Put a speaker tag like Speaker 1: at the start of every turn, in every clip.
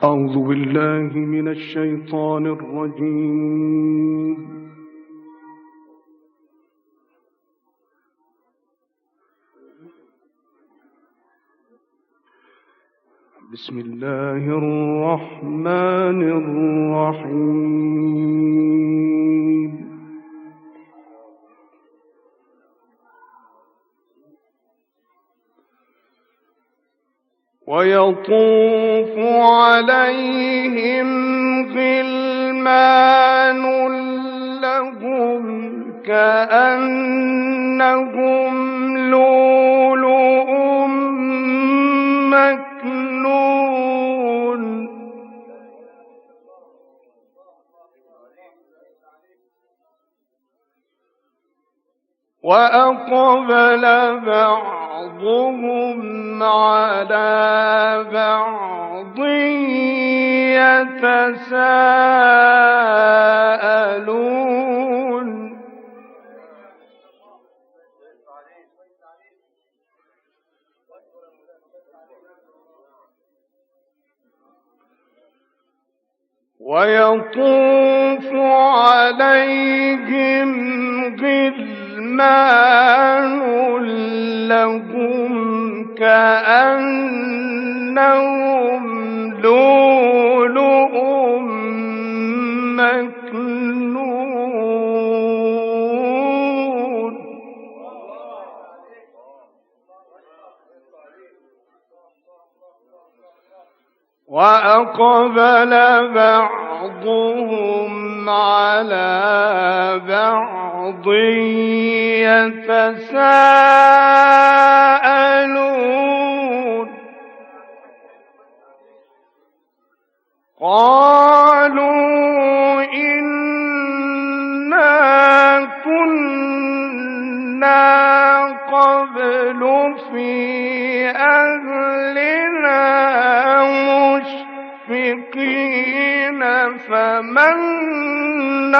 Speaker 1: أعوذ بالله من الشيطان الرجيم. بسم الله الرحمن الرحيم. ويطوف عليهم غلمان لهم كأنهم لؤلؤ مكنون وأقبل بعضهم على بعض يتساءلون ويطوف عليهم غلمان لهم كأنهم لؤلؤ مكنون وأقبل بعضهم على بعض يتساءلون قالوا إنا كنا قبل في أهلنا مشفقين فمن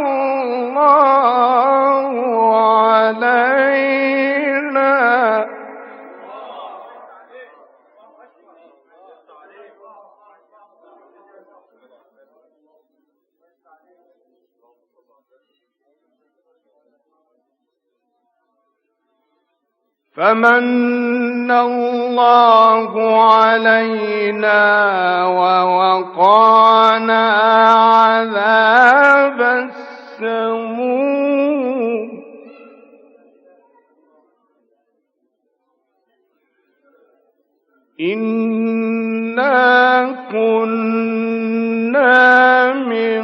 Speaker 1: الله علينا ووقانا عذاب السموم إنا كنا من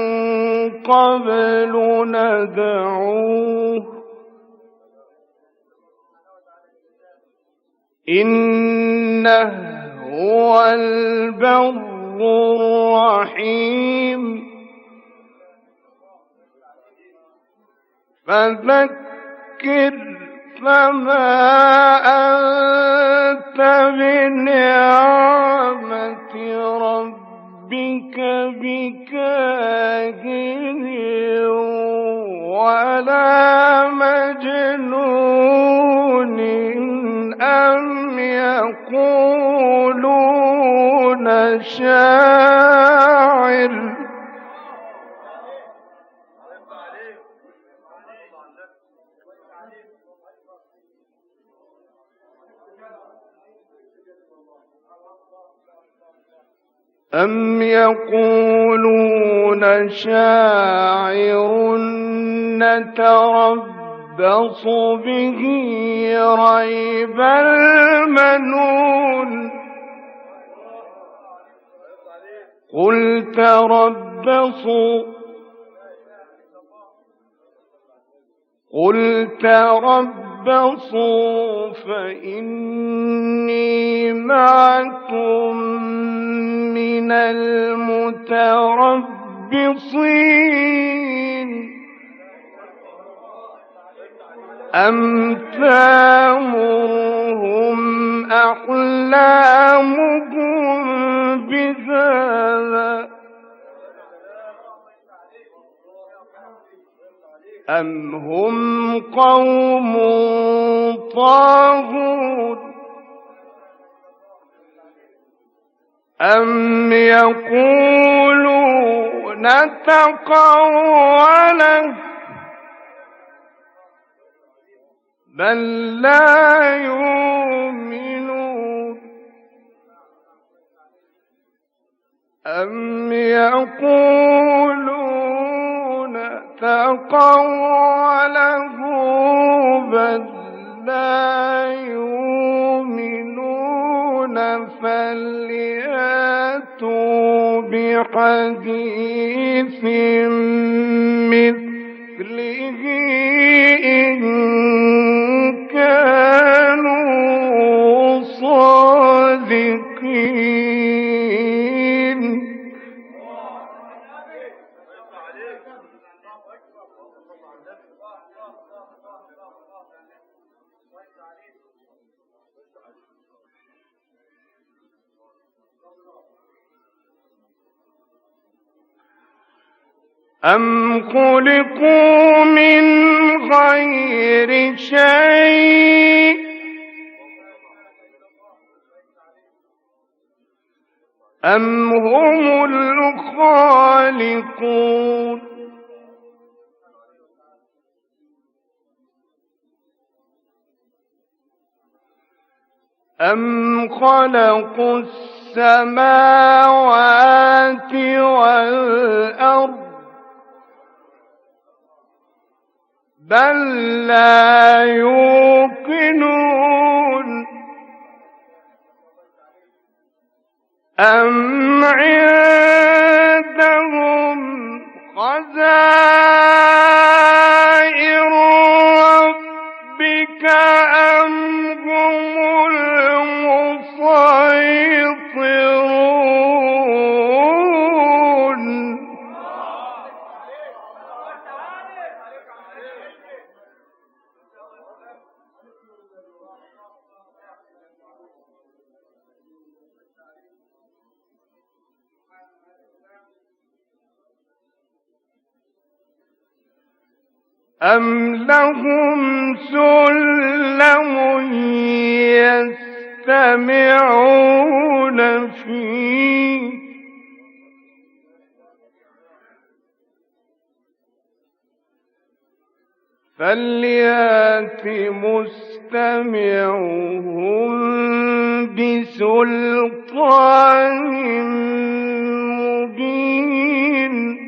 Speaker 1: قبل ندعوه إنه هو البر الرحيم فذكر فما أنت بنعمة ربك بكاهن ولا مجنون أم يقولون شاعر نتربص به ريب المنون قل تربصوا فإني معكم من المتربصين أم تأمرهم أحلامهم بهذا أم هم قوم طاغون أم يقولون تقوله بل لا يؤمنون أم يقولون تقوله بل لا يؤمنون فليأتوا بحديث مثله إن كانوا صادقين. أم خلقوا من غير شيء أم هم الخالقون أم خلقوا السماوات والأرض بل لا يوقنون أم عندهم خزائن ربك أم هم المسيطرون أم لهم سلم يستمعون فيه فليأت مستمعهم بسلطان مبين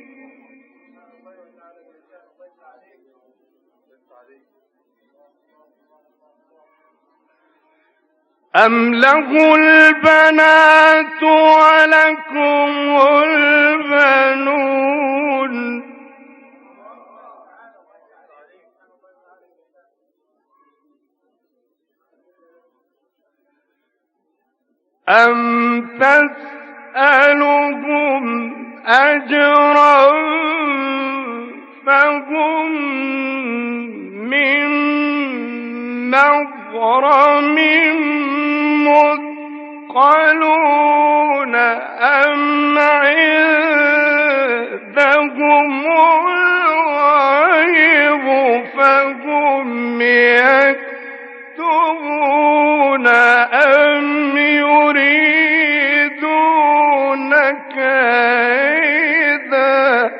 Speaker 1: أم له البنات ولكم البنون أم تسألهم أجرا فهم من مغرم مثقلون أم عندهم الغيب فهم يكتبون أم يريدون كيدا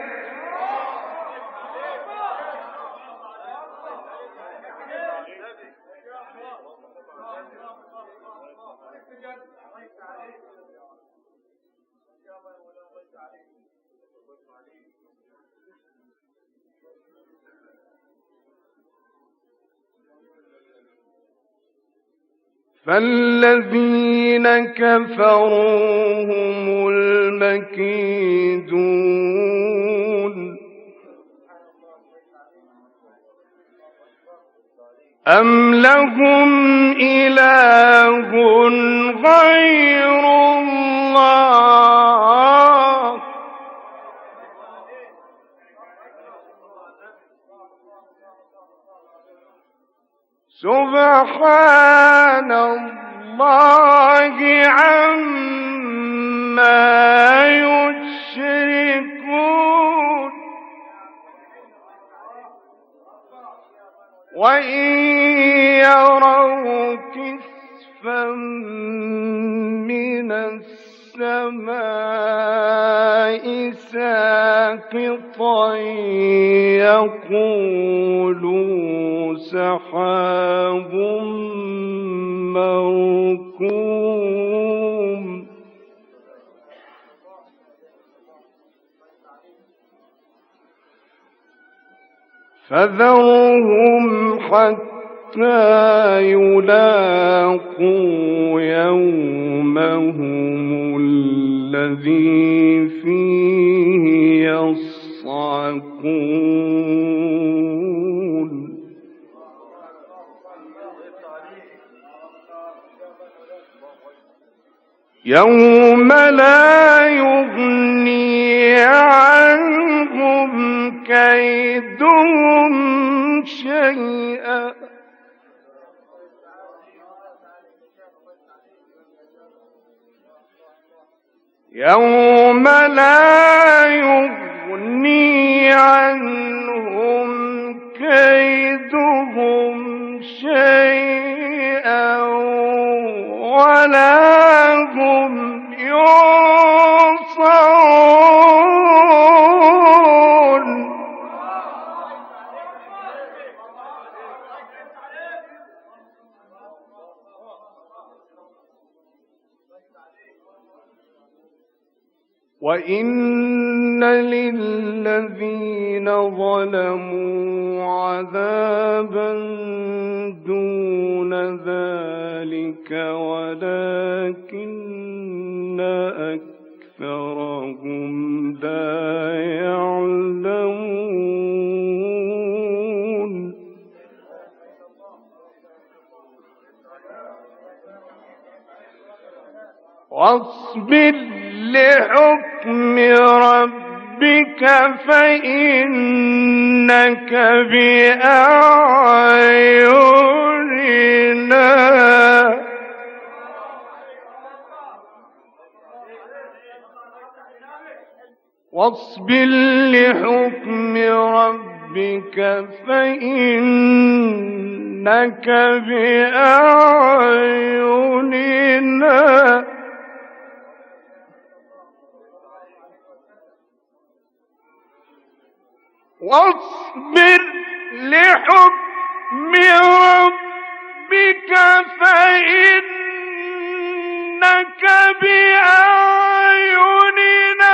Speaker 1: فالذين كفروا هم المكيدون أم لهم إله غير الله سبحان الله عما يشركون وإن يروا كسفا من السماء السماء ساقطا يقول سحاب مركوم فذرهم حتى يلاقوا يومهم الذي فيه يصعقون يوم لا يغني عنهم كيدهم شيئا يوم لا يغني عنهم كيدهم شيئا ولا هم ينصرون وإن للذين ظلموا عذابا دون ذلك ولكن أكثرهم لا يعلمون واصبر لحكم ربك فإنك بأعيننا واصبر لحكم ربك فإنك بأعيننا واصبر لحكم ربك فإنك بأعيننا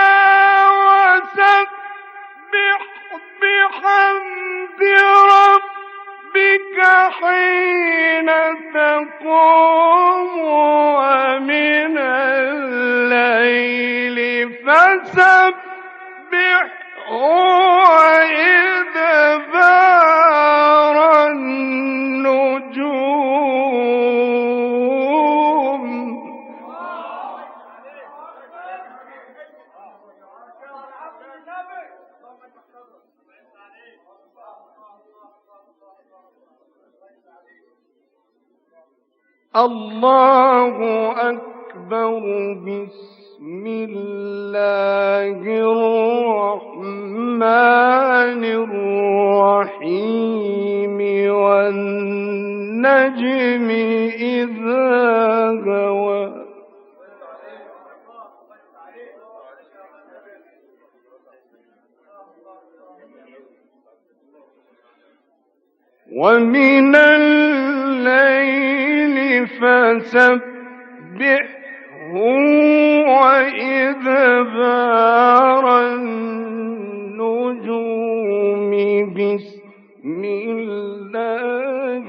Speaker 1: وسبح بحمد ربك حين تقوم ومن الليل فسبح وإدبار النجوم الله أكبر بسم الله الرحمن الرحيم والنجم إذا هوى ومن الليل فسبحه وإدبار النجوم بسم الله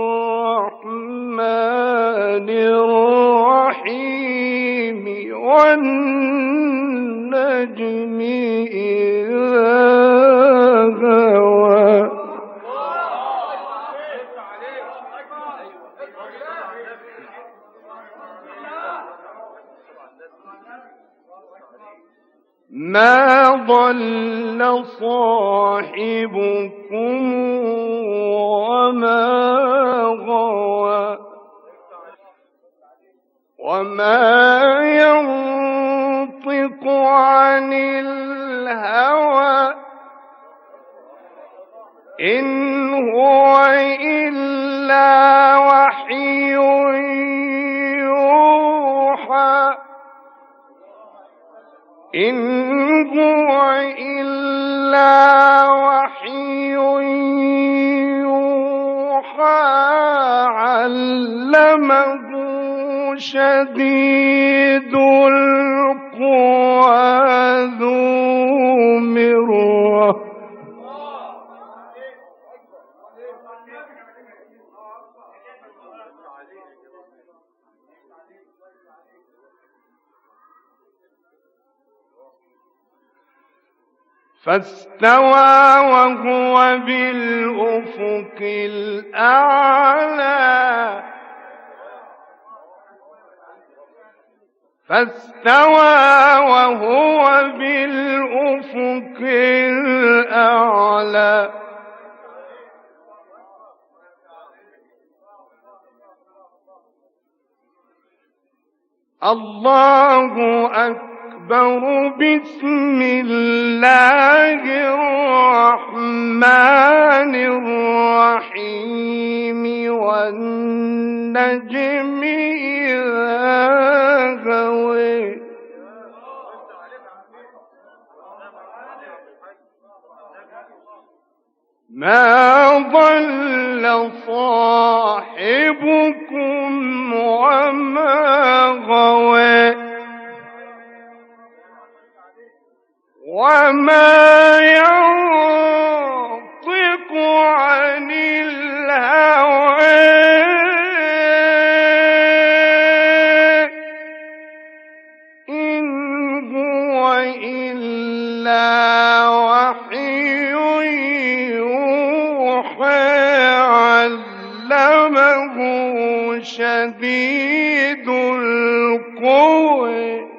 Speaker 1: الرحمن الرحيم والنجم إذا هوى ما ضل صاحبكم وما غوى وما ينطق عن الهوى إن هو إلا وحي يوحى إن هو إلا وحي يوحى علمه شديد القوى ذو مرة فاستوى وهو بالأفق الأعلى الله أكبر. بسم الله الرحمن الرحيم والنجم إذا هوى ما ضل صاحبكم وما غوى وما ينطق عن الهوى إن هو إلا وحي يوحى علمه شديد القوى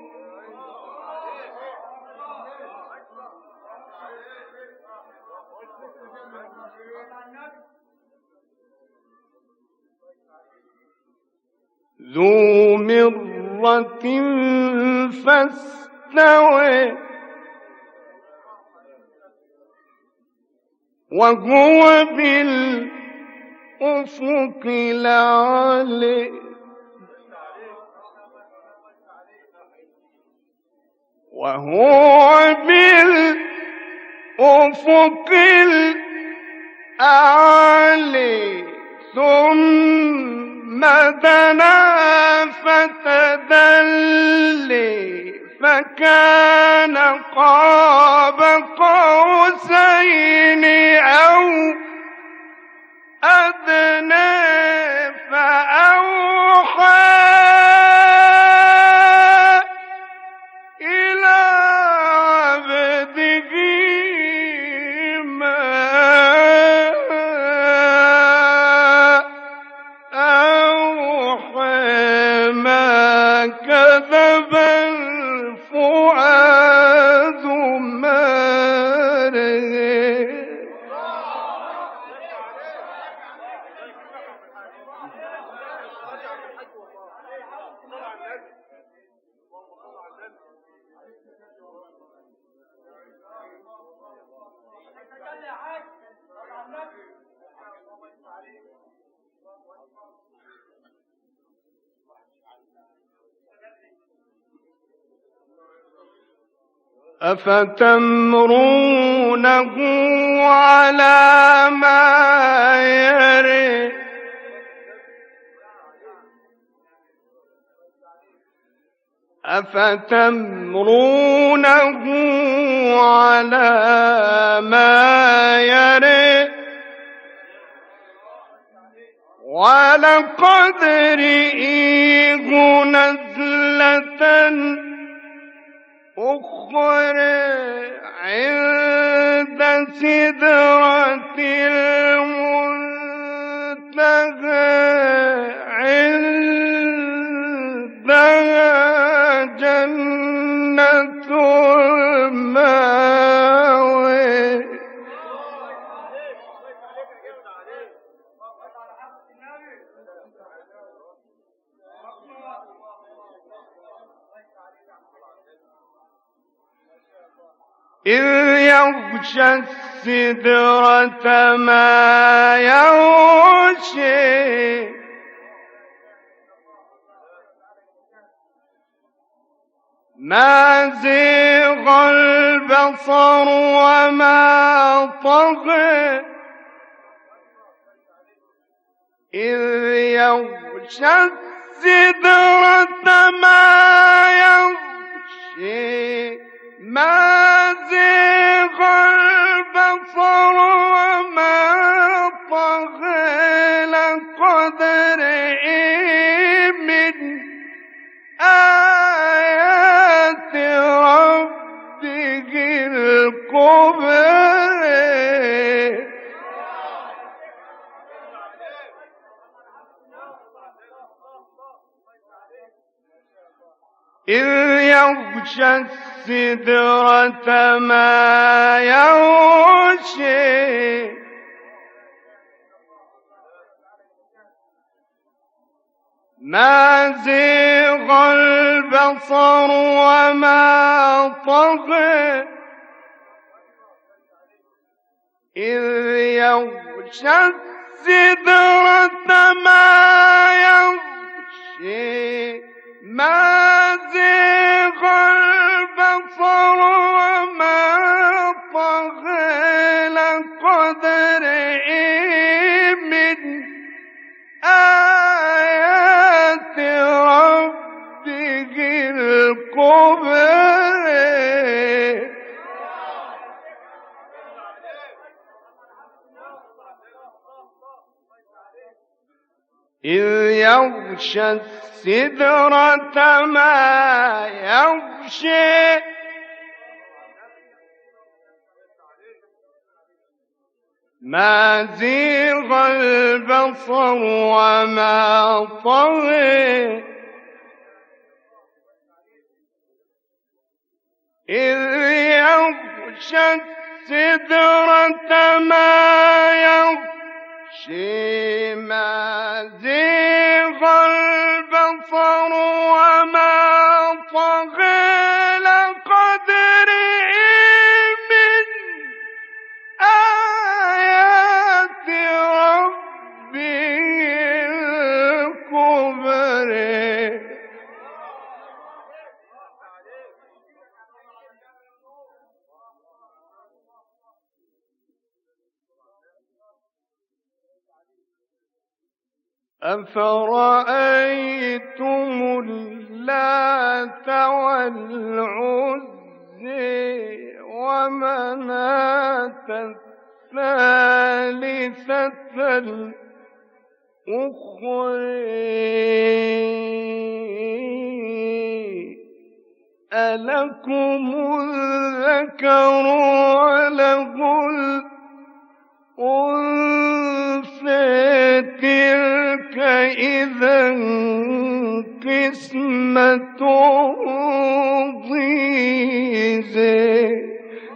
Speaker 1: ذو مرة فاستوى وهو بالأفق الأعلى وهو بالأفق الأعلى ثم دنا فتدلي فكان قاب قوسين أو أدنى فأوحى إلى عبده ما أوحى ما كذب الفؤاد ما رأى أفتمرونه على ما يرى أفتمرونه على ما يرى ولقد رئيه نزلة أخرى عند سدرة المنتهى عندها جنة المأوى إذ يغشى السدرة ما يغشى ما زيغ البصر وما طغى إذ يغشى السدرة ما يغشي ما زيغ البصر وما طغى لقد رئي من آيات ربه الكبرى إذ يغشى السدرة ما يغشي ما زيغ البصر وما طغى إذ يغشى السدرة ما يغشي ما زيغ البصر وما طغى لقد رئي من آيات ربه الكبرى إذ يغشى السدرة ما يغشي ما زيغ البصر وما طغى إذ يغشى السدرة ما يغشي ما زيغ البصر وما طغى لقد رئي من آيات ربه الكبرى أفرأيتم اللات والعزى ومناة الثالثة الأخرى ألكم الذكر وله الأنثى تلك إذا قسمة ضيزى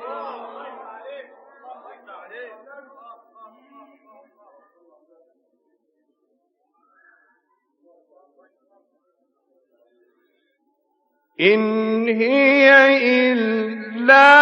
Speaker 1: إن هي إلا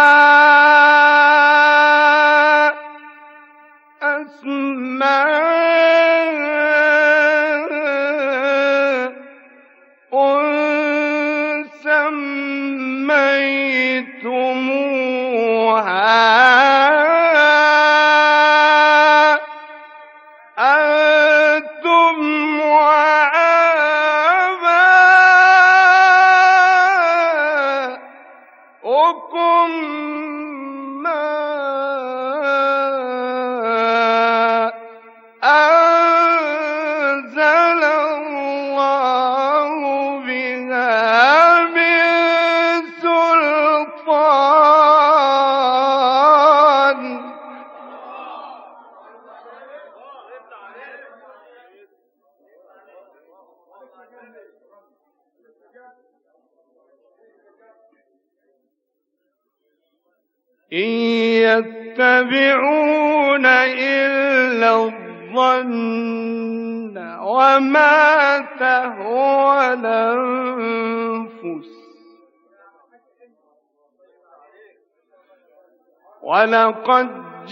Speaker 1: إن يتبعون إلا الظن وما تهوى الأنفس ولقد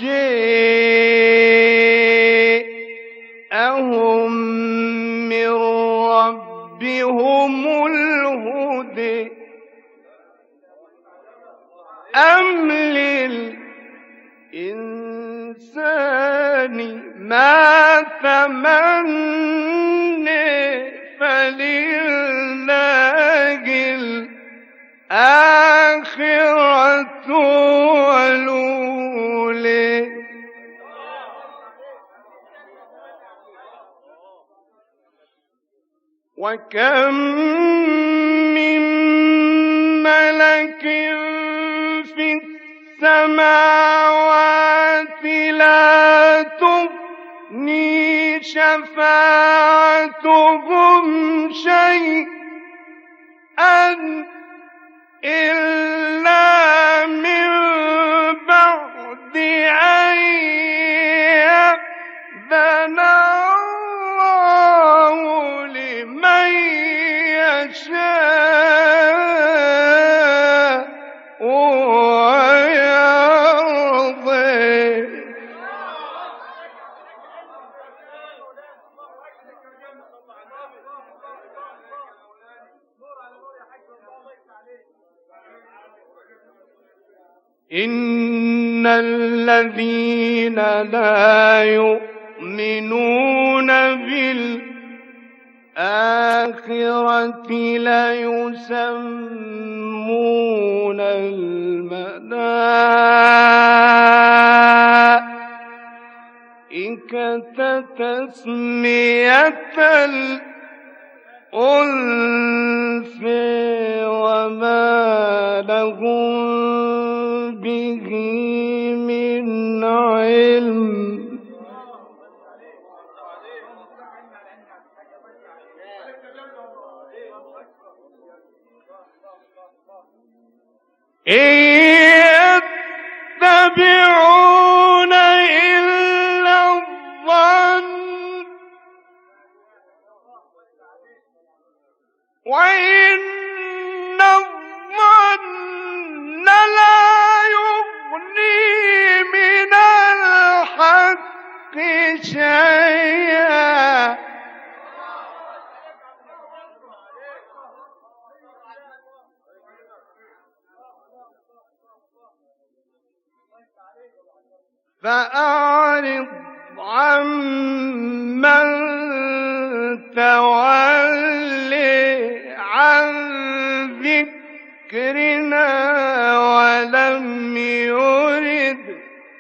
Speaker 1: جاءهم من ربهم الهدى أم للإنسان ما تمنى فلله الآخرة والأولى وكم من ملك في السماوات لا تغني شفاعتهم شيئا إلا من بعد أن يأذن الله لمن يشاء ويرضى إن الذين لا يؤمنون بالآخرة ليسمون الملائكة تسمية الأنثى وما لهم به من علم إن يتبعون إلا الظن وإن الظن لا يغني من الحق شيئا فأعرض عمن تولي عن ذكرنا ولم يرد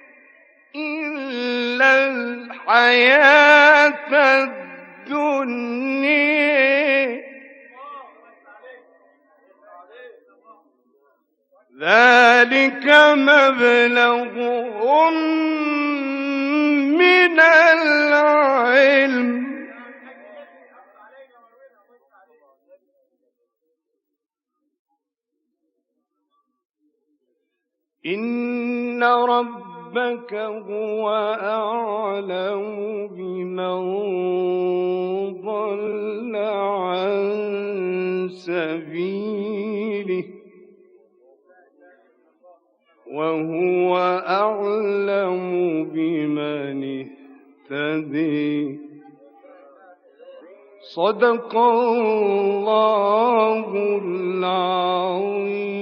Speaker 1: إلا الحياة الدنيا ذلك مبلغهم من العلم إن ربك هو أعلم بمن ضل عن سبيله وهو أعلم بمن اهتدي صدق الله العظيم.